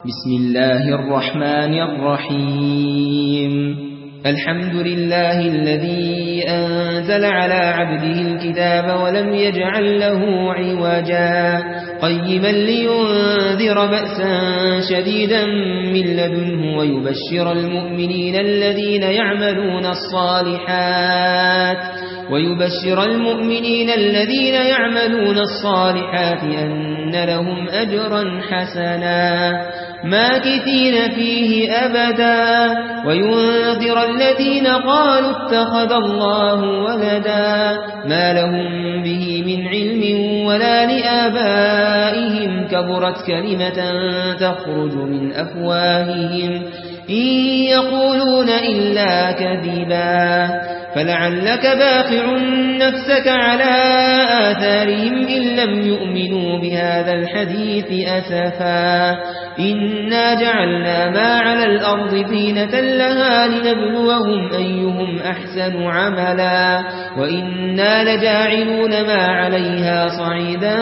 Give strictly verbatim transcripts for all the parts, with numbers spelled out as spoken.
بسم الله الرحمن الرحيم الحمد لله الذي أنزل على عبده الكتاب ولم يجعل له عوجا قيما لينذر بأسا شديدا من لدنه ويبشر المؤمنين الذين يعملون الصالحات ويبشر المؤمنين الذين يعملون الصالحات أن لهم أجرا حسنا ماكثين فيه أبدا وينذر الذين قالوا اتخذ الله ولدا ما لهم به من علم ولا لآبائهم كبرت كلمة تخرج من أفواههم إن يقولون إلا كذبا فلعلك باخع نفسك على آثارهم إن لم يؤمنوا بهذا الحديث أسفا إنا جعلنا ما على الأرض زينة لها لنبلوهم أيهم أحسن عملا وإنا لجاعلون ما عليها صعيدا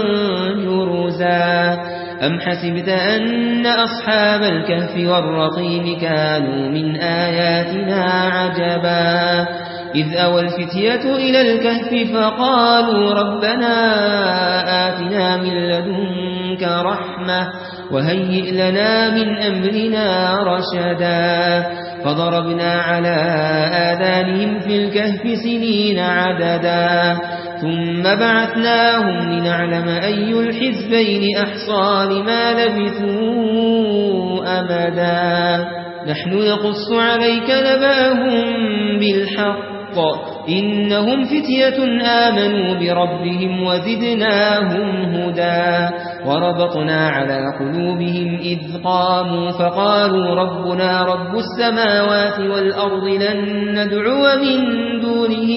جرزا أم حسبت أن أصحاب الكهف والرقيم كانوا من آياتنا عجبا إذ أوى الفتية إلى الكهف فقالوا ربنا آتنا من لدنك رحمة وهيئ لنا من أمرنا رشدا فضربنا على آذانهم في الكهف سنين عددا ثم بعثناهم لنعلم أي الحزبين أحصى لما لبثوا أمدا نحن نقص عليك نبأهم بالحق إنهم فتية آمنوا بربهم وزدناهم هدى وربطنا على قلوبهم إذ قاموا فقالوا ربنا رب السماوات والأرض لن ندعو من دونه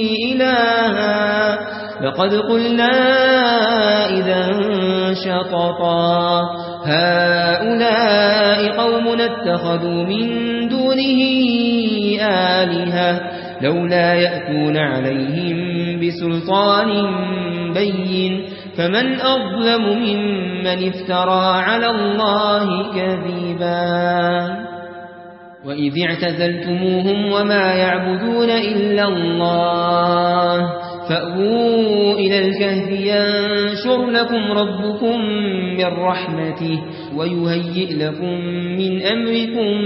إلها لقد قلنا إذا شططا هؤلاء قوم اتخذوا من دونه آلهة لولا يأتون عليهم بسلطان بين فمن أظلم ممن افترى على الله كذبا وإذ اعتزلتموهم وما يعبدون إلا الله فأووا إلى الكهف ينشر لكم ربكم من رحمته ويهيئ لكم من أمركم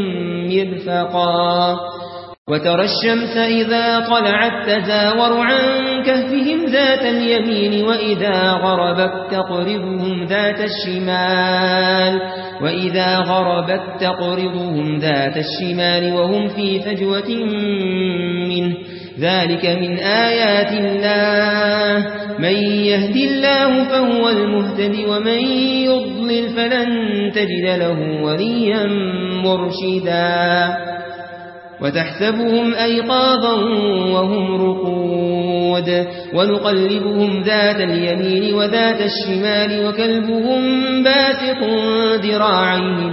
مرفقا وترى الشمس إذا طلعت تزاور عن كهفهم ذات اليمين وإذا غربت تقرضهم ذات الشمال وإذا غربت تقرضهم ذات الشمال وهم في فجوة منه ذلك من آيات الله من يهد الله فهو المهتد ومن يضلل فلن تجد له وليا مرشدا وتحسبهم أيقاظا وهم رقود ونقلبهم ذات اليمين وذات الشمال وكلبهم باسط ذراعيه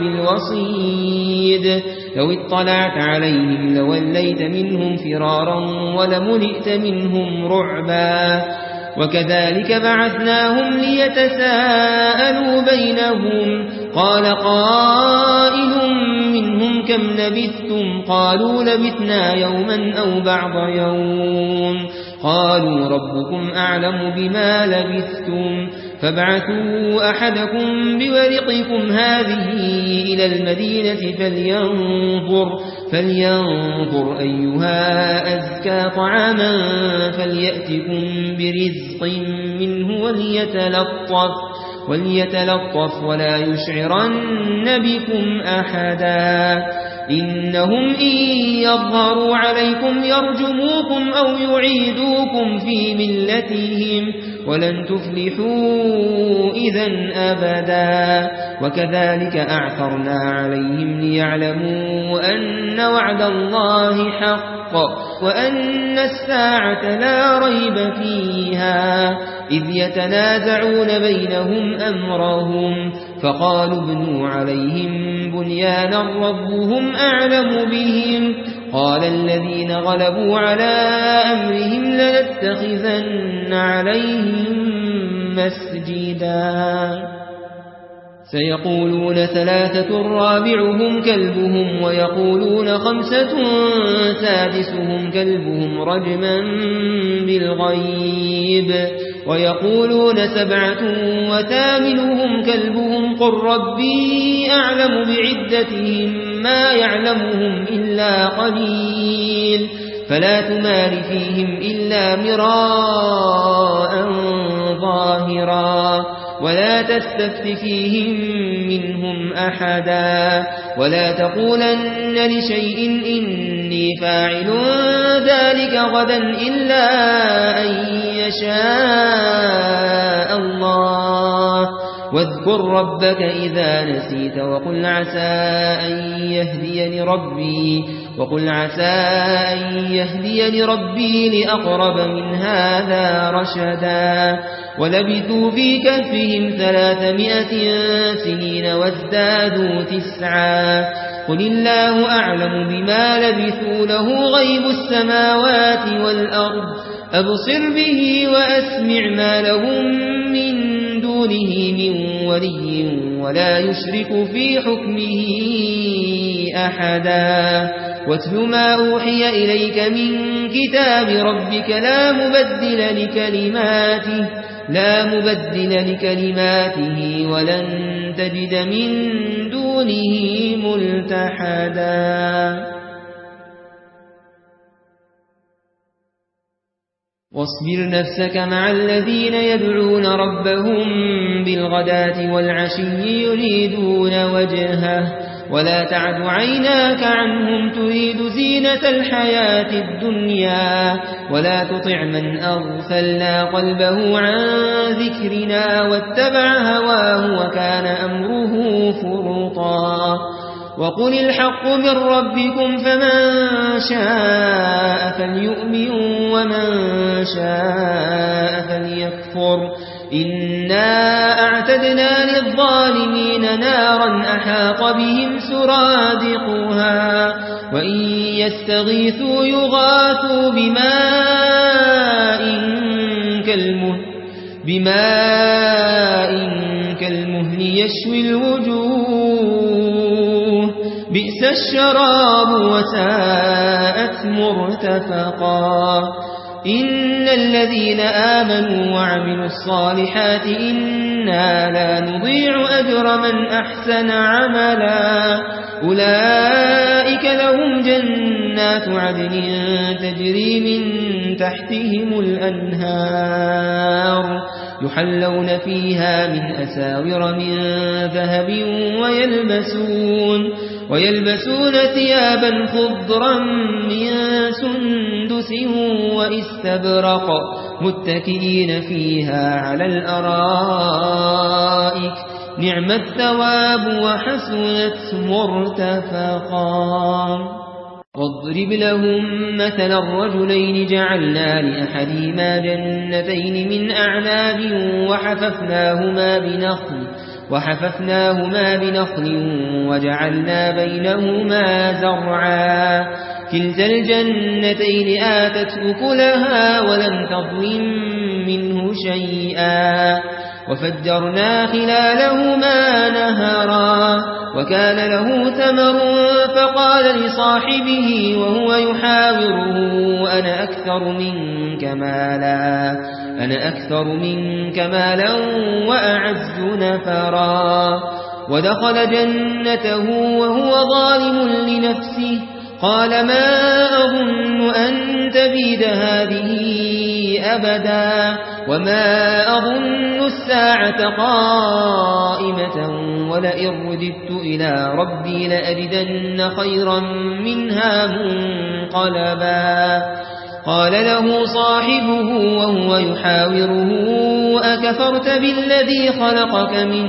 بالوصيد لو اطلعت عليهم لوليت منهم فرارا ولملئت منهم رعبا وكذلك بعثناهم ليتساءلوا بينهم قال قائل منهم كم لبثتم قالوا لبثنا يوما أو بعض يوم قالوا ربكم أعلم بما لبثتم فابعثوا أحدكم بورقكم هذه إلى المدينة فلينظر, فلينظر أيها أزكى طعاما فليأتكم برزق منه وليتلطف, وليتلطف ولا يشعرن بكم أحدا إنهم إن يظهروا عليكم يرجموكم أو يعيدوكم في ملتهم ولن تفلحوا إذن أبدا وكذلك أعثرنا عليهم ليعلموا أن وعد الله حق وأن الساعة لا ريب فيها إذ يتنازعون بينهم أمرهم فقالوا ابنوا عليهم بنيانا ربهم أعلم بهم قال الذين غلبوا على أمرهم لنتخذن عليهم مسجدا سيقولون ثلاثة رابعهم كلبهم ويقولون خمسة سادسهم كلبهم رجما بالغيب ويقولون سبعة وثامنهم كلبهم قل ربي أعلم بعدتهم ما يعلمهم إلا قليل فلا تمار فيهم إلا مراء ظاهرا ولا تستفت فيهم منهم أحدا ولا تقولن لشيء إني فاعل ذلك غدا إلا أن يشاء الله واذكر ربك إذا نسيت وقل عسى أن يهديني ربي وقل عسى أن يهديني ربي لأقرب من هذا رشدا ولبثوا في كهفهم ثلاثمائة سنين وازدادوا تسعا قل الله أعلم بما لبثوا له غيب السماوات والأرض أبصر به وأسمع ما لهم من دونه من ولي ولا يشرك في حكمه أحدا واتل ما أوحي إليك من كتاب ربك لا مبدل لكلماته لا مبدل لكلماته ولن تجد من دونه ملتحدا واصبر نفسك مع الذين يدعون ربهم بالغداة والعشي يريدون وجهه ولا تعد عيناك عنهم تريد زينة الحياة الدنيا ولا تطع من أغفلنا قلبه عن ذكرنا واتبع هواه وكان أمره فرطا وقل الحق من ربكم فمن شاء فليؤمن ومن شاء فليكفر إنا أعتدنا للظالمين نارا أحاط بهم سرادقها وإن يستغيثوا يغاثوا بماء كالمهل بماء كالمهل يشوي الوجوه بئس الشراب وساءت مرتفقا إن الذين آمنوا وعملوا الصالحات إنا لا نضيع أجر من أحسن عملا أولئك لهم جنات عدن تجري من تحتهم الأنهار يحلون فيها من أساور من ذهب ويلبسون ويلبسون ثيابا خضرا من سندس واستبرق متكئين فيها على الأرائك نعم الثواب وحسنت مرتفقا واضرب لهم مثل الرجلين جعلنا لأحدهما جنتين من أعناب وحففناهما بنخل وحففناهما بنخل وجعلنا بينهما زرعا كلتا الجنتين آتت أكلها ولم تظلم منه شيئا وفجرنا خلالهما نهرا وكان له ثمر فقال لصاحبه وهو يحاوره أنا أكثر منك مالا أنا أكثر منك مالا وأعز نفرا ودخل جنته وهو ظالم لنفسه قال ما أظن أن تبيد هذه أبدا وما أظن الساعة قائمة ولئن رددت إلى ربي لأجدن خيرا منها منقلبا قال له صاحبه وهو يحاوره أكفرت بالذي خلقك من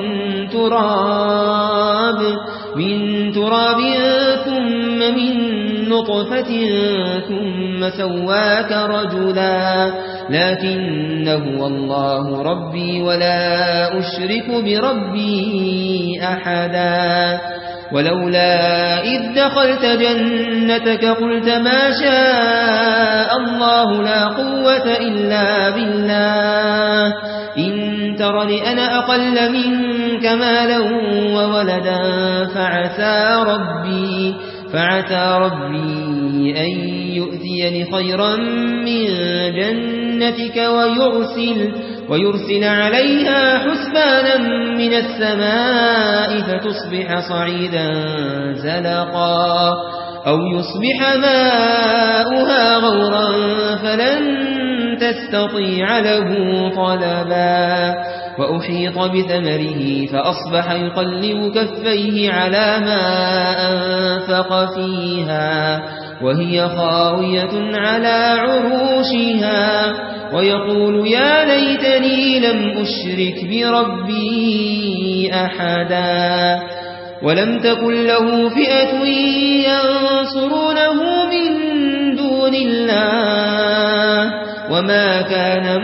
تراب من تراب ثم من نطفة ثم سواك رجلا لكنه الله ربي ولا أشرك بربي أحدا ولولا إذ دخلت جنتك قلت ما شاء الله لا قوة إلا بالله إن ترني أنا أقل منك مالا وولدا فعسى ربي, فعسى ربي أن يؤتيني خيرا من جنتك ويرسل, ويرسل عليها حسبانا من السماء فتصبح صعيدا زلقا أو يصبح ماؤها غورا فلن تستطيع له طلبا وأحيط بثمره فأصبح يقلب كفيه على ما أنفق فيها وهي خاوية على عروشها ويقول يا ليتني لم أشرك بربي أحدا ولم تكن له فئة ينصرونه من دون الله وما كان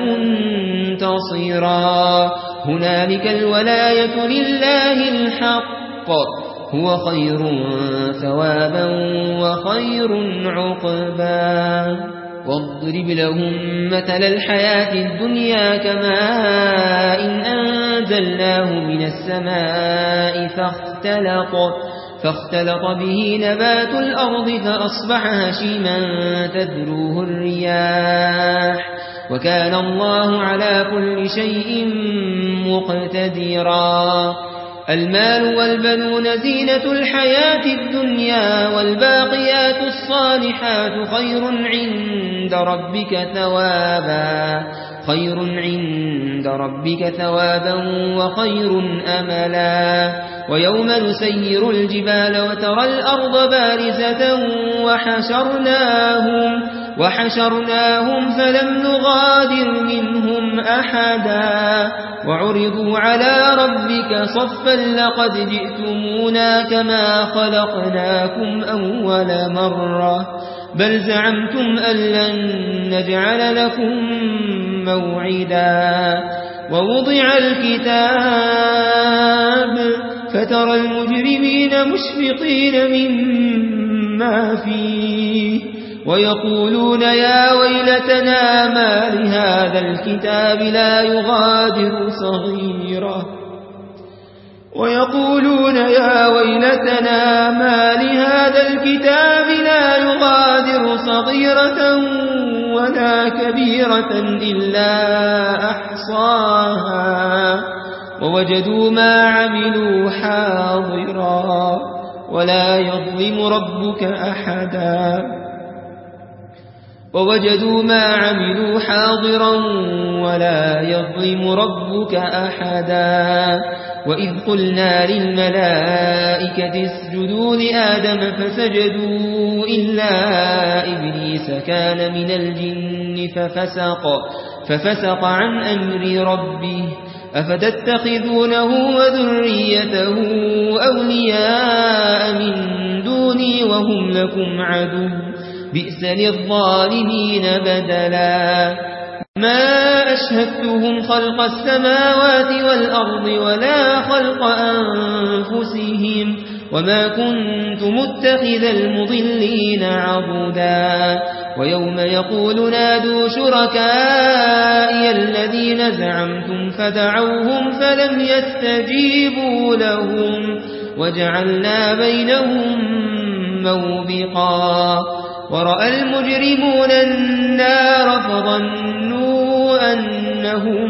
منتصرا هنالك الولاية لله الحق هو خير ثوابا وخير عقبا واضرب لهم مثل الحياة الدنيا كماء إن أنزلناه من السماء فاختلط, فاختلط به نبات الأرض فأصبح هشيما تذروه الرياح وكان الله على كل شيء مقتدرا المال والبنون زينة الحياة الدنيا والباقيات الصالحات خير عند ربك ثوابا خير عند ربك ثوابا وخير أملا ويوم نسير الجبال وترى الأرض بارزة وحشرناهم, وحشرناهم فلم نغادر منهم أحدا وعرضوا على ربك صفا لقد جئتمونا كما خلقناكم أول مرة بل زعمتم أن لن نجعل لكم موعدا ووضع الكتاب فترى المجرمين مشفقين مما فيه ويقولون يا ويلتنا ما لهذا الكتاب لا يغادر صغيرة ويقولون يا ويلتنا ما لهذا الكتاب لا يغادر صغيرة ولا كبيرة إلا أحصاها ووجدوا ما عملوا حاضرا ولا يظلم ربك أحدا ووجدوا ما عملوا حاضرا ولا يظلم ربك أحدا وإذ قلنا للملائكة اسجدوا لآدم فسجدوا إلا إبليس كان من الجن ففسق, ففسق عن أمر ربه أفتتخذونه وذريته أولياء من دوني وهم لكم عدو بئس للظالمين بدلا ما أشهدتهم خلق السماوات والأرض ولا خلق أنفسهم وما كنت متخذ المضلين عضدا ويوم يقول نادوا شركائي الذين زعمتم فدعوهم فلم يستجيبوا لهم وجعلنا بينهم موبقا ورأى المجرمون النار فظنوا أنهم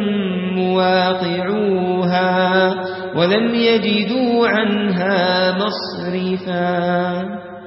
مواقعوها ولم يجدوا عنها مصرفا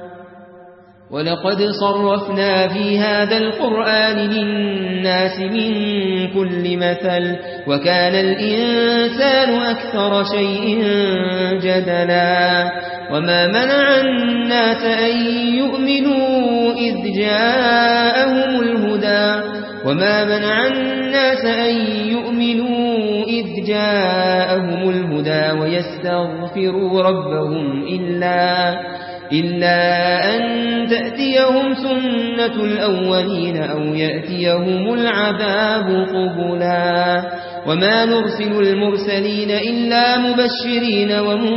ولقد صرفنا في هذا القرآن للناس من كل مثل وكان الإنسان أكثر شيء جدلا وما منع الناس أن يؤمنوا إذ جاءهم الهدى وما منع الناس أن يؤمنوا إذ جاءهم الهدى ويستغفروا ربهم إلا إلا أن تأتيهم سنة الأولين أو يأتيهم العذاب قبلا وما نرسل المرسلين إلا مبشرين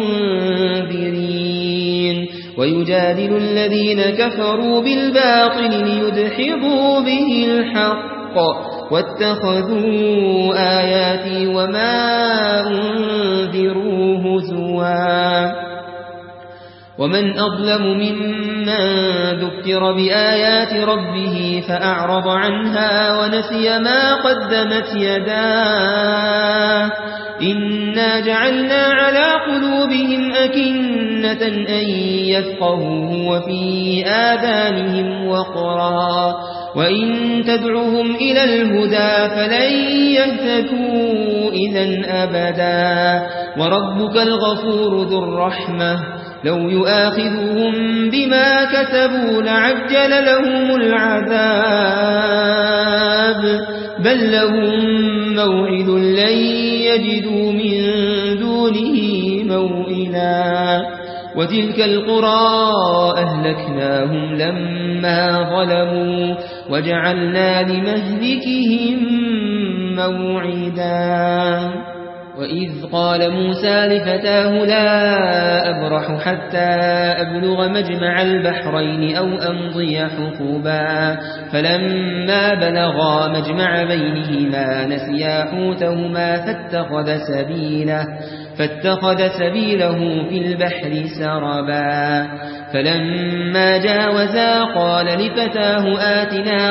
ومنذرين ويجادل الذين كفروا بالباطل ليدحضوا به الحق واتخذوا آياتي وما أنذروا هزوا ومن أظلم ممن ذكر بآيات ربه فأعرض عنها ونسي ما قدمت يداه إنا جعلنا على قلوبهم أكنة أن يفقهوه وفي آذانهم وقرا وإن تدعوهم إلى الهدى فلن يهتدوا إذا أبدا وربك الغفور ذو الرحمة لو يؤاخذهم بما كسبوا لعجل لهم العذاب بل لهم موعد لن يجدوا من دونه موئلا وتلك القرى أهلكناهم لما ظلموا وجعلنا لمهلكهم موعدا وإذ قال موسى لفتاه لا أبرح حتى أبلغ مجمع البحرين أو أمضي حقوبا فلما بلغا مجمع بينهما نسيا حوتهما فاتخذ سبيله فاتخذ سبيله في البحر سربا فلما جاوزا قال لفتاه آتنا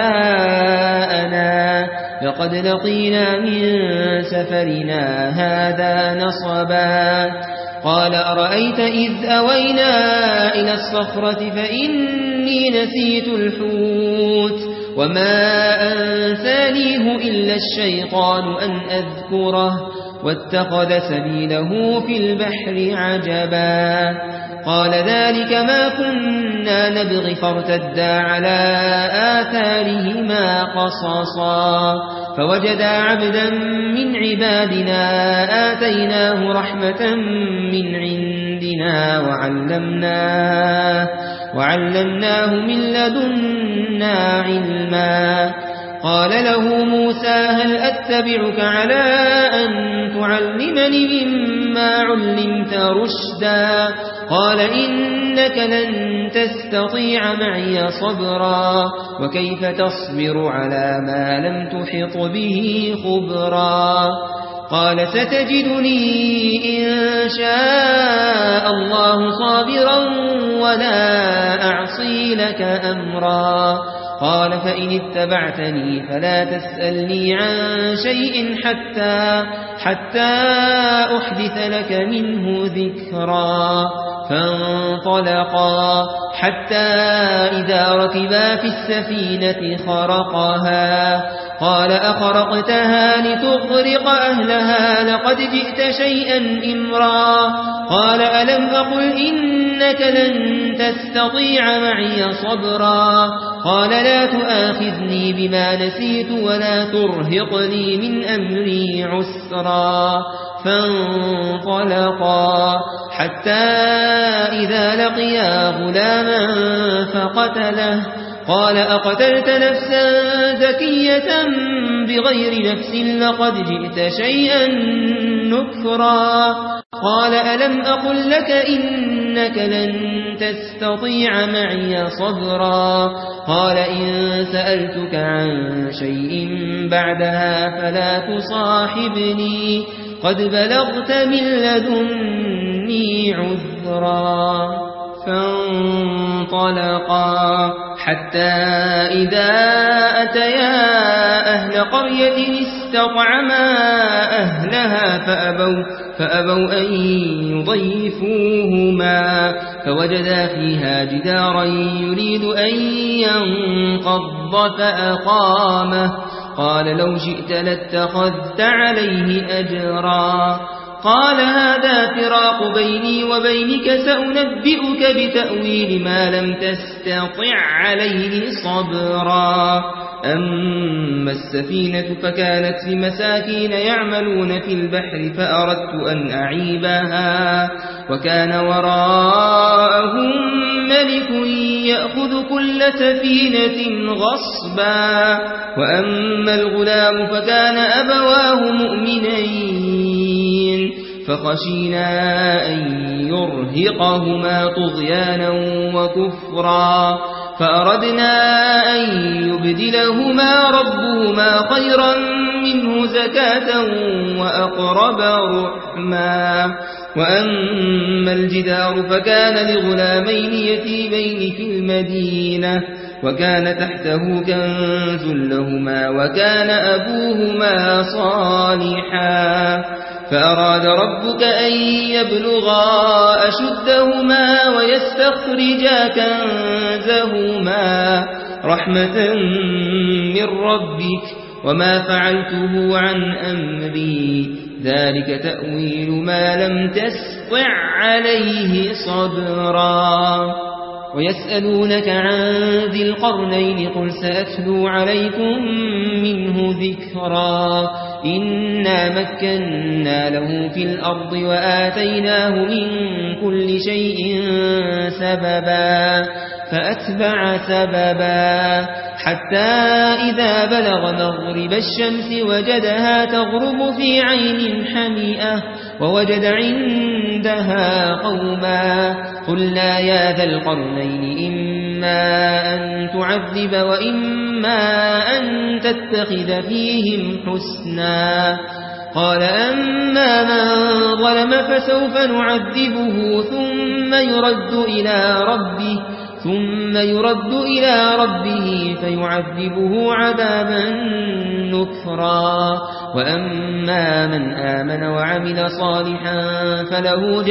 غداءنا لقد لقينا من سفرنا هذا نصبا قال أرأيت إذ أوينا إلى الصخرة فإني نسيت الحوت وما أنسانيه إلا الشيطان أن أذكره واتخذ سبيله في البحر عجبا قال ذلك ما كنا نبغي فارتدا على آثارهما قصصا فوجدا عبدا من عبادنا آتيناه رحمة من عندنا وعلمناه, وعلمناه من لدنا علما قال له موسى هل أتبعك على أن تعلمني مما علمت رشدا قال إنك لن تستطيع معي صبرا وكيف تصبر على ما لم تحط به خبرا قال ستجدني إن شاء الله صابرا ولا أعصي لك أمرا قال فإن اتبعتني فلا تسألني عن شيء حتى, حتى أحدث لك منه ذكرا فانطلقا حتى إذا ركبا في السفينة خرقها قال أخرقتها لتغرق أهلها لقد جئت شيئا إمرا قال ألم أقل إنك لن تستطيع معي صبرا قال لا تؤاخذني بما نسيت ولا ترهقني من أمري عسرا فانطلقا حتى إذا لقيا غلاما فقتله قال أقتلت نفسا زكية بغير نفس لقد جئت شيئا نكرا قال ألم أقل لك إنك لن تستطيع معي صبرا قال إن سألتك عن شيء بعدها فلا تصاحبني قد بلغت من لدني عذرا فانطلقا حتى إذا أتيا أهل قرية استطعما أهلها فأبوا, فأبوا أن يضيفوهما فوجدا فيها جدارا يريد أن ينقض فأقامه قال لو شئت لاتخذت عليه أجرا قال هذا فراق بيني وبينك سأنبئك بتأويل ما لم تستطع عليه صبرا أما السفينة فكانت لمساكين يعملون في البحر فأردت أن أعيبها وكان وراءهم ملك يأخذ كل سفينة غصبا وأما الغلام فكان أبواه مؤمنين فخشينا أن يرهقهما طغيانا وكفرا فأردنا أن يبدلهما ربهما خيرا منه زكاة وأقرب رحما وأما الجدار فكان لغلامين يتيمين في المدينة وكان تحته كنز لهما وكان أبوهما صالحا فأراد ربك أن يبلغا أشدهما ويستخرجا كنزهما رحمة من ربك وما فعلته عن أمري ذلك تأويل ما لم تستطع عليه صبرا ويسألونك عن ذي القرنين قل سأتلو عليكم منه ذكرا إنا مكنا له في الأرض وآتيناه من كل شيء سببا فأتبع سببا حتى إذا بلغ مغرب الشمس وجدها تغرب في عين حمئة ووجد عندها قوما قلنا يا ذا القرنين إما أن تعذب وإما أن تتخذ فيهم حسنا قال أما من ظلم فسوف نعذبه ثم يرد إلى ربه ثم يرد إلى ربه فيعذبه عذابا نكرا وأما من آمن وعمل صالحا فله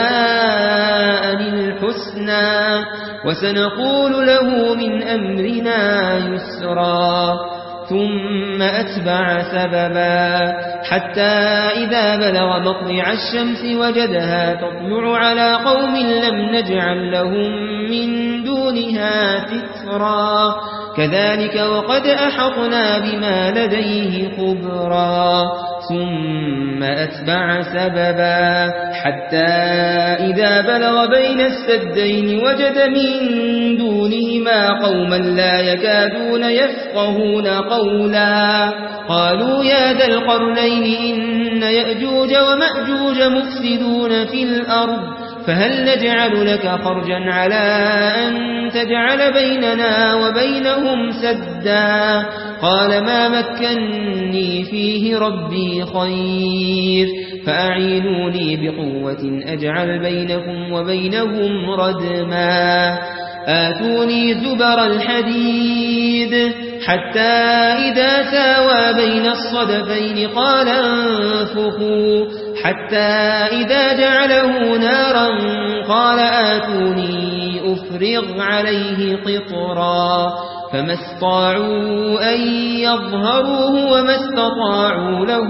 جزاء الحسنى وسنقول له من أمرنا يسرا ثم أتبع سببا حتى إذا بلغ مطلع الشمس وجدها تطلع على قوم لم نجعل لهم من دونها سترا كذلك وقد أحطنا بما لديه خبرا ثم أتبع سببا حتى إذا بلغ بين السدين وجد من دونهما قوما لا يكادون يفقهون قولا قالوا يا ذا القرنين إن يأجوج ومأجوج مفسدون في الأرض فهل نجعل لك خرجا على أن تجعل بيننا وبينهم سدا قال ما مكنني فيه ربي خير فأعينوني بقوة أجعل بينكم وبينهم ردما آتوني زبر الحديد حتى إذا ساوى بين الصدفين قال انفخوا حتى إذا جعله نارا قال آتوني أفرغ عليه قطرا فما استطاعوا أن يظهروه وما استطاعوا له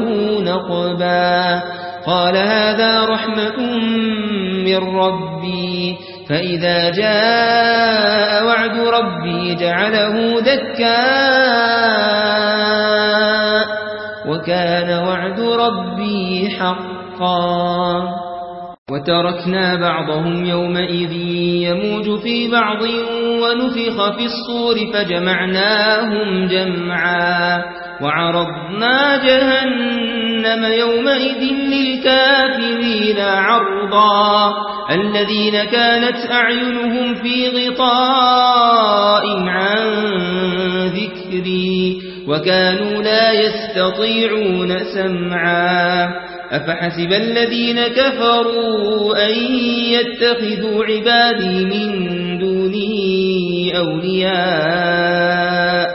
نقبا قال هذا رحمة من ربي فإذا جاء وعد ربي جعله دكاء وكان وعد ربي حقا وتركنا بعضهم يومئذ يموج في بعض ونفخ في الصور فجمعناهم جمعا وعرضنا جهنم يومئذ للكافرين عرضا الذين كانت أعينهم في غطاء عن ذكري وكانوا لا يستطيعون سمعا أفحسب الذين كفروا أن يتخذوا عبادي من دوني أولياء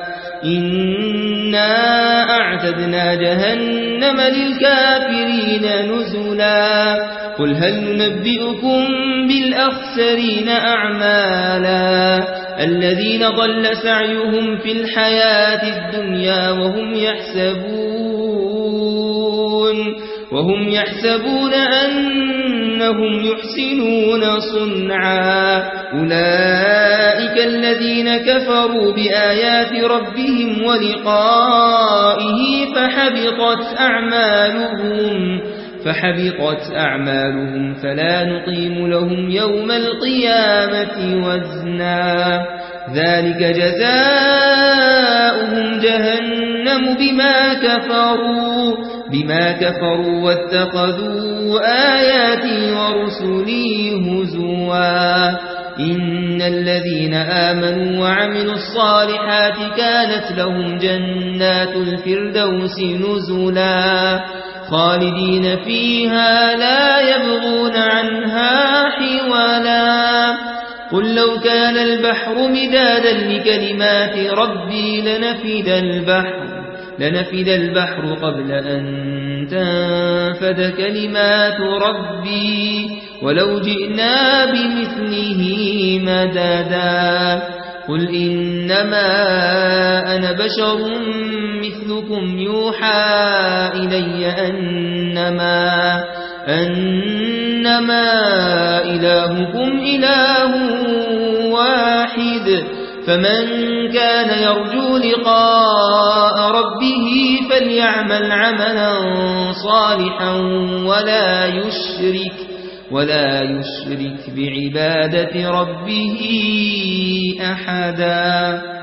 إنا أعتدنا جهنم للكافرين نزلا قل هل ننبئكم بالأخسرين أعمالا الذين ضل سعيهم في الحياة الدنيا وهم يحسبون وهم يحسبون أن أنهم يحسنون صنعا أولئك الذين كفروا بآيات ربهم ولقائه فحبطت أعمالهم فحبطت أعمالهم فلا نقيم لهم يوم القيامة وزنا ذلك جزاؤهم جهنم بما كفروا بما كفروا واتخذوا آياتي ورسلي هزوا إن الذين آمنوا وعملوا الصالحات كانت لهم جنات الفردوس نزلا خالدين فيها لا يبغون عنها حولا قل لو كان البحر مدادا لكلمات ربي لنفد البحر لنفد البحر قبل أن تنفد كلمات ربي ولو جئنا بمثله مددا قل إنما أنا بشر مثلكم يوحى إلي أنما أنما إلهكم إله واحد فمن كان يرجو لقاء ربه فليعمل عملا صالحا ولا يشرك ولا يشرك بعبادة ربه أحدا